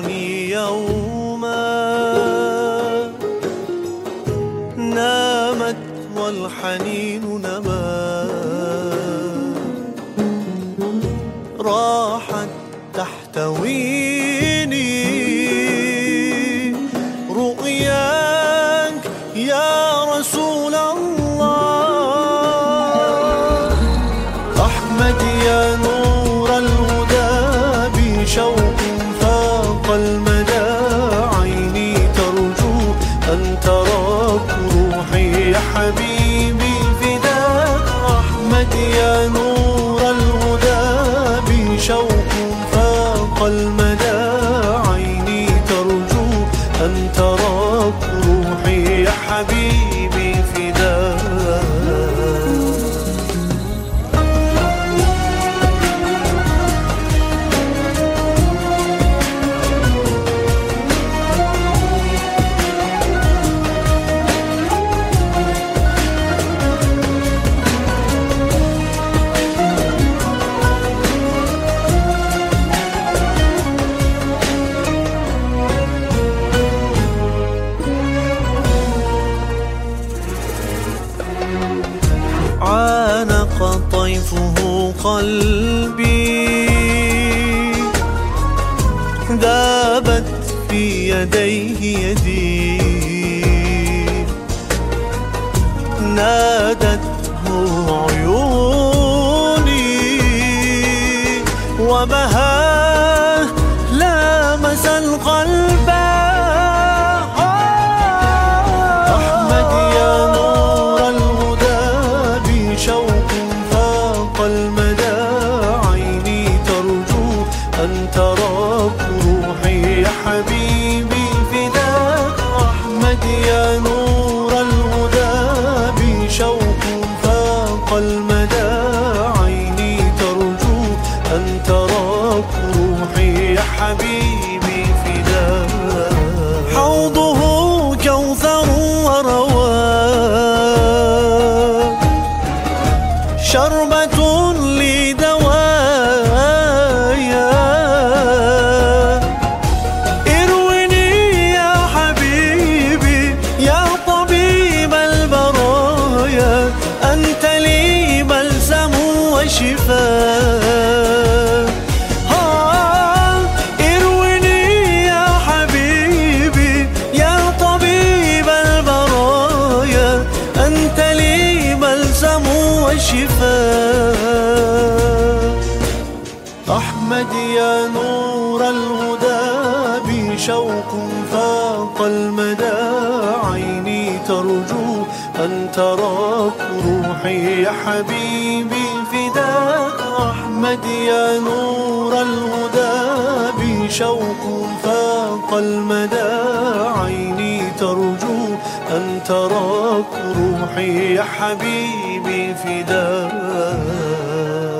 عيني يوما نامت والحنين نما، راحت تحتويني رؤياك يا رسول الله. أحمد يا نور الهدى بشوق فاق المدى، عيني ترجو أن تراك روحي يا حبيبي فداك. أحمد يا نور الهدى بشوق فاق المدى، عيني ترجو أن تراك روحي يا حبيبي فداك. عانق طيفه قلبي، ذابت في يديه يدي، نادته عيوني وبهاه لامس القلب. أحمد يا نور الهدى بشوق فاق المدى، عيني ترجو أن تراك روحي يا حبيبي فداك. أحمد يا نور الهدى بشوق فاق المدى، عيني ترجو أن تراك روحي يا حبيبي فداك. حوضه كوثر ورواك، شربة لدوايا، ارويني يا حبيبي يا طبيب البرايا، أنت لي بلسم وشفاء. ارويني يا حبيبي يا طبيب البرايا، أنت لي بلسم وشفاء. أحمد يا نور الهدى بشوق فاق المدى، عيني ترجو أن تراك روحي يا حبيبي فداك. أحمد يا نور الهدى بشوق فاق المدى، عيني ترجو أن تراك روحي يا حبيبي فداك.